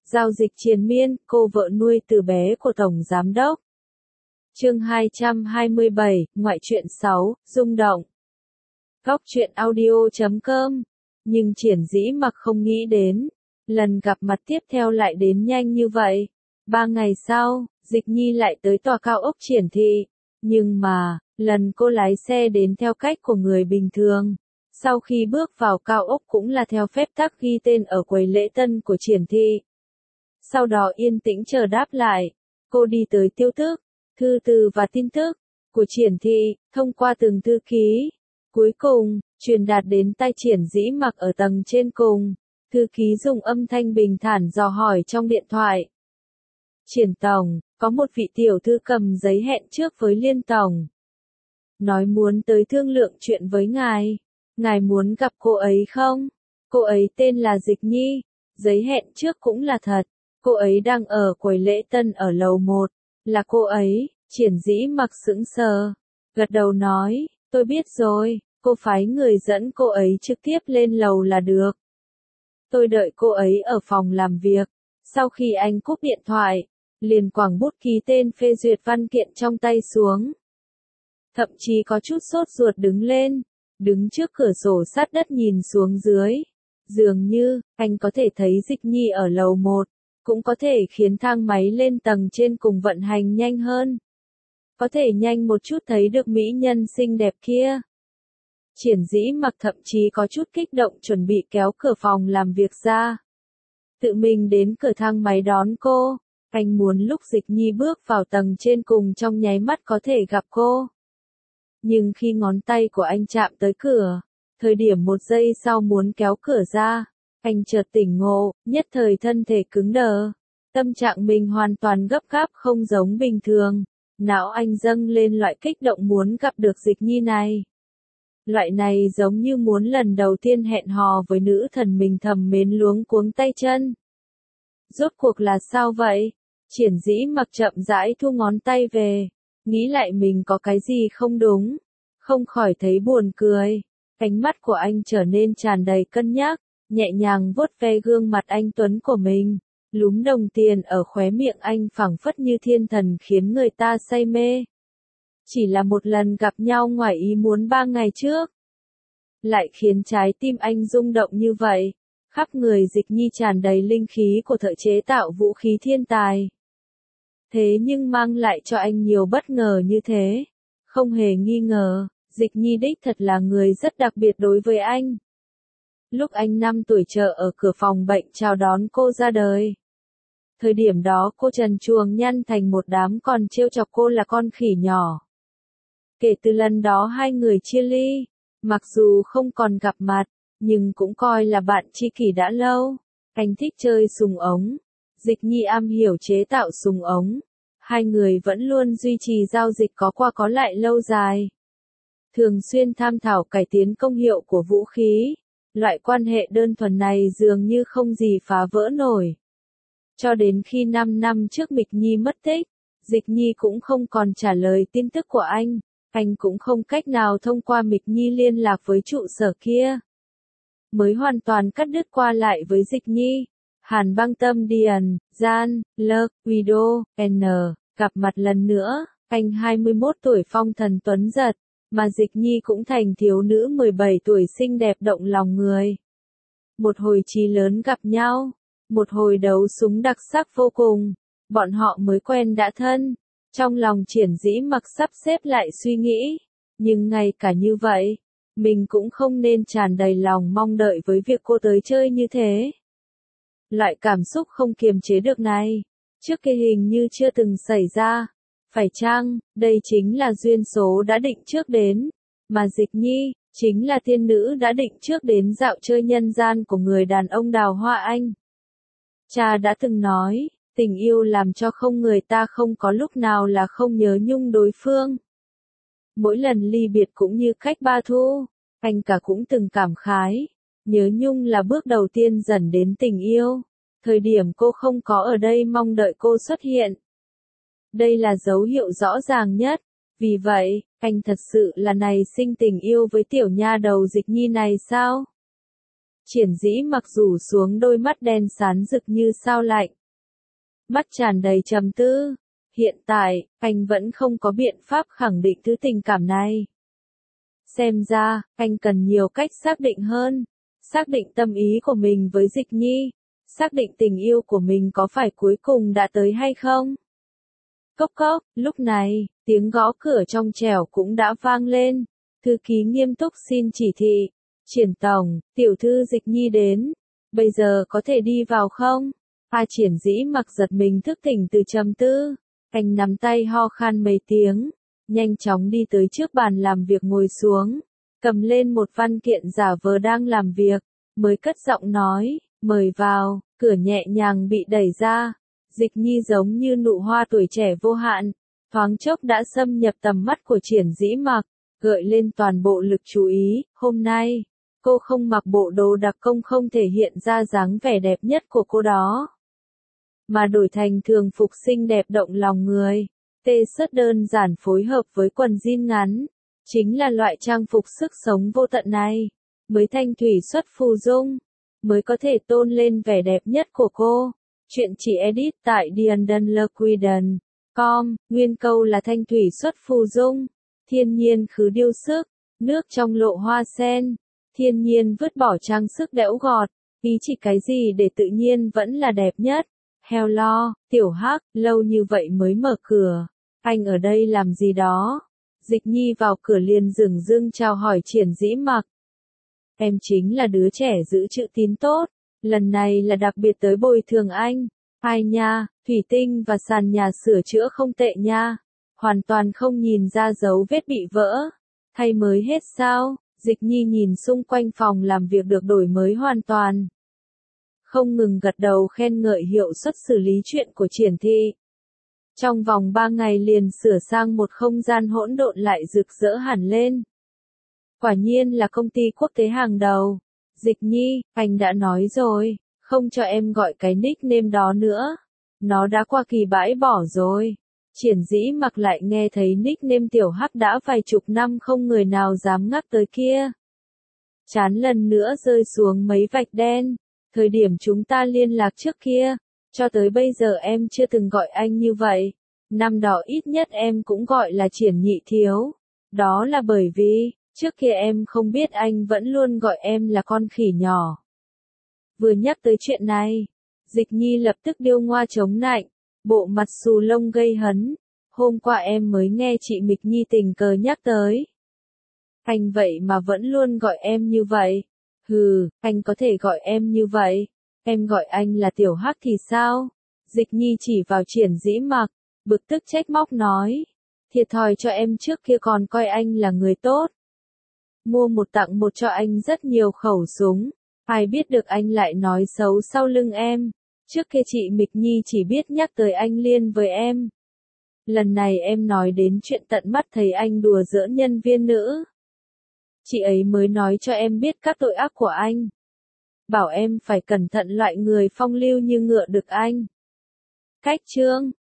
Giao dịch triền miên, cô vợ nuôi từ bé của Tổng Giám đốc. Chương 227, Ngoại truyện 6, Rung động. Góc truyện audio.com. Nhưng Triển Dĩ Mặc không nghĩ đến, lần gặp mặt tiếp theo lại đến nhanh như vậy. 3 ngày sau, Dịch Nhi lại tới tòa cao ốc Triển thị. Nhưng mà, lần cô lái xe đến theo cách của người bình thường. Sau khi bước vào cao ốc cũng là theo phép tắc ghi tên ở quầy lễ tân của Triển thị. Sau đó yên tĩnh chờ đáp lại. Cô đi tới tiêu thức, thư từ và tin tức của Triển thị, thông qua từng thư ký. Cuối cùng, truyền đạt đến tai Triển Dĩ Mặc ở tầng trên cùng. Thư ký dùng âm thanh bình thản dò hỏi trong điện thoại. Triển tổng, có một vị tiểu thư cầm giấy hẹn trước với Liên tổng. Nói muốn tới thương lượng chuyện với ngài. Ngài muốn gặp cô ấy không? Cô ấy tên là Dịch Nhi. Giấy hẹn trước cũng là thật. Cô ấy đang ở quầy lễ tân ở lầu 1. Là cô ấy. Triển Dĩ Mặc sững sờ. Gật đầu nói, tôi biết rồi. Cô phái người dẫn cô ấy trực tiếp lên lầu là được. Tôi đợi cô ấy ở phòng làm việc. Sau khi anh cúp điện thoại, liền quẳng bút ký tên phê duyệt văn kiện trong tay xuống. Thậm chí có chút sốt ruột đứng lên, đứng trước cửa sổ sát đất nhìn xuống dưới. Dường như, anh có thể thấy Dịch Nhi ở lầu 1, cũng có thể khiến thang máy lên tầng trên cùng vận hành nhanh hơn. Có thể nhanh một chút thấy được mỹ nhân xinh đẹp kia. Triển Dĩ Mặc thậm chí có chút kích động chuẩn bị kéo cửa phòng làm việc ra. Tự mình đến cửa thang máy đón cô. Anh muốn lúc Dịch Nhi bước vào tầng trên cùng trong nháy mắt có thể gặp cô. Nhưng khi ngón tay của anh chạm tới cửa, thời điểm 1 giây sau muốn kéo cửa ra, anh chợt tỉnh ngộ, nhất thời thân thể cứng đờ. Tâm trạng mình hoàn toàn gấp gáp không giống bình thường. Não anh dâng lên loại kích động muốn gặp được Dịch Nhi này. Loại này giống như muốn lần đầu tiên hẹn hò với nữ thần mình thầm mến luống cuống tay chân. Rốt cuộc là sao vậy? Triển Dĩ Mặc chậm rãi thu ngón tay về, nghĩ lại mình có cái gì không đúng, không khỏi thấy buồn cười. Ánh mắt của anh trở nên tràn đầy cân nhắc, nhẹ nhàng vuốt ve gương mặt anh tuấn của mình, lúm đồng tiền ở khóe miệng anh phảng phất như thiên thần khiến người ta say mê. Chỉ là một lần gặp nhau ngoài ý muốn 3 ngày trước, lại khiến trái tim anh rung động như vậy. Khắp người Dịch Nhi tràn đầy linh khí của thợ chế tạo vũ khí thiên tài. Thế nhưng mang lại cho anh nhiều bất ngờ như thế. Không hề nghi ngờ, Dịch Nhi đích thật là người rất đặc biệt đối với anh. Lúc anh 5 tuổi chờ ở cửa phòng bệnh chào đón cô ra đời. Thời điểm đó cô trần truồng nhăn thành một đám còn trêu chọc cô là con khỉ nhỏ. Kể từ lần đó hai người chia ly, mặc dù không còn gặp mặt, nhưng cũng coi là bạn tri kỷ đã lâu. Anh thích chơi súng ống. Dịch Nhi am hiểu chế tạo súng ống. Hai người vẫn luôn duy trì giao dịch có qua có lại lâu dài. Thường xuyên tham thảo cải tiến công hiệu của vũ khí. Loại quan hệ đơn thuần này dường như không gì phá vỡ nổi. Cho đến khi 5 năm trước Mịch Nhi mất tích, Dịch Nhi cũng không còn trả lời tin tức của anh. Anh cũng không cách nào thông qua Mịch Nhi liên lạc với trụ sở kia. Mới hoàn toàn cắt đứt qua lại với Dịch Nhi. Hàn Băng Tâm Điền, Gian, Lơ, Guido, N, gặp mặt lần nữa, anh 21 tuổi phong thần tuấn giật, mà Dịch Nhi cũng thành thiếu nữ 17 tuổi xinh đẹp động lòng người. Một hồi chí lớn gặp nhau, một hồi đấu súng đặc sắc vô cùng, bọn họ mới quen đã thân. Trong lòng Triển Dĩ Mặc sắp xếp lại suy nghĩ, nhưng ngay cả như vậy, mình cũng không nên tràn đầy lòng mong đợi với việc cô tới chơi như thế. Loại cảm xúc không kiềm chế được này, trước kia hình như chưa từng xảy ra. Phải chăng, đây chính là duyên số đã định trước đến, mà Dịch Nhi, chính là tiên nữ đã định trước đến dạo chơi nhân gian của người đàn ông Đào Hoa Anh. Cha đã từng nói, tình yêu làm cho không người ta không có lúc nào là không nhớ nhung đối phương. Mỗi lần ly biệt cũng như cách ba thu, anh cả cũng từng cảm khái. Nhớ nhung là bước đầu tiên dần đến tình yêu. Thời điểm cô không có ở đây mong đợi cô xuất hiện. Đây là dấu hiệu rõ ràng nhất. Vì vậy, anh thật sự là nảy sinh tình yêu với tiểu nha đầu Dịch Nhi này sao? Triển Dĩ Mặc rủ xuống đôi mắt đen sáng rực như sao lạnh. Mắt tràn đầy trầm tư. Hiện tại, anh vẫn không có biện pháp khẳng định thứ tình cảm này. Xem ra, anh cần nhiều cách xác định hơn. Xác định tâm ý của mình với Dịch Nhi. Xác định tình yêu của mình có phải cuối cùng đã tới hay không. Cốc cốc, lúc này, tiếng gõ cửa trong trẻo cũng đã vang lên. Thư ký nghiêm túc xin chỉ thị. Triển tổng, tiểu thư Dịch Nhi đến. Bây giờ có thể đi vào không? Triển Dĩ Mặc giật mình thức tỉnh từ trầm tư. Anh nắm tay ho khan mấy tiếng. Nhanh chóng đi tới trước bàn làm việc ngồi xuống. Cầm lên một văn kiện giả vờ đang làm việc. Mới cất giọng nói, mời vào. Cửa nhẹ nhàng bị đẩy ra. Dịch Nhi giống như nụ hoa tuổi trẻ vô hạn. Thoáng chốc đã xâm nhập tầm mắt của Triển Dĩ Mặc. Gợi lên toàn bộ lực chú ý. Hôm nay, cô không mặc bộ đồ đặc công không thể hiện ra dáng vẻ đẹp nhất của cô đó. Mà đổi thành thường phục xinh đẹp động lòng người. T-shirt đơn giản phối hợp với quần jean ngắn. Chính là loại trang phục sức sống vô tận này. Mới thanh thủy xuất phù dung. Mới có thể tôn lên vẻ đẹp nhất của cô. Chuyện chỉ edit tại DianDunLaquiden.com. Nguyên câu là thanh thủy xuất phù dung. Thiên nhiên khứ điêu sức. Nước trong lộ hoa sen. Thiên nhiên vứt bỏ trang sức đẽo gọt. Ý chỉ cái gì để tự nhiên vẫn là đẹp nhất. Hello, Tiểu Hắc, lâu như vậy mới mở cửa. Anh ở đây làm gì đó? Dịch Nhi vào cửa liền dửng dưng chào hỏi Triển Dĩ Mặc. Em chính là đứa trẻ giữ chữ tín tốt. Lần này là đặc biệt tới bồi thường anh. Ai nha, thủy tinh và sàn nhà sửa chữa không tệ nha. Hoàn toàn không nhìn ra dấu vết bị vỡ. Thay mới hết sao? Dịch Nhi nhìn xung quanh phòng làm việc được đổi mới hoàn toàn. Không ngừng gật đầu khen ngợi hiệu suất xử lý chuyện của Triển thị. Trong vòng 3 ngày liền sửa sang một không gian hỗn độn lại rực rỡ hẳn lên. Quả nhiên là công ty quốc tế hàng đầu. Dịch Nhi, anh đã nói rồi, không cho em gọi cái nickname đó nữa. Nó đã qua kỳ bãi bỏ rồi. Triển Dĩ Mặc lại nghe thấy nickname Tiểu Hắc đã vài chục năm không người nào dám ngắc tới kia. Trán lần nữa rơi xuống mấy vạch đen. Thời điểm chúng ta liên lạc trước kia, cho tới bây giờ em chưa từng gọi anh như vậy. Năm đó ít nhất em cũng gọi là Triển nhị thiếu. Đó là bởi vì, trước kia em không biết anh vẫn luôn gọi em là con khỉ nhỏ. Vừa nhắc tới chuyện này, Dịch Nhi lập tức điêu ngoa chống nạnh, bộ mặt xù lông gây hấn. Hôm qua em mới nghe chị Mịch Nhi tình cờ nhắc tới. Anh vậy mà vẫn luôn gọi em như vậy. Hừ, anh có thể gọi em như vậy. Em gọi anh là Tiểu Hắc thì sao? Dịch Nhi chỉ vào Triển Dĩ Mặc, bực tức trách móc nói. Thiệt thòi cho em trước kia còn coi anh là người tốt. Mua một tặng một cho anh rất nhiều khẩu súng. Ai biết được anh lại nói xấu sau lưng em. Trước kia chị Mịch Nhi chỉ biết nhắc tới anh liên với em. Lần này em nói đến chuyện tận mắt thấy anh đùa giỡn nhân viên nữ. Chị ấy mới nói cho em biết các tội ác của anh. Bảo em phải cẩn thận loại người phong lưu như ngựa được anh. Cách chương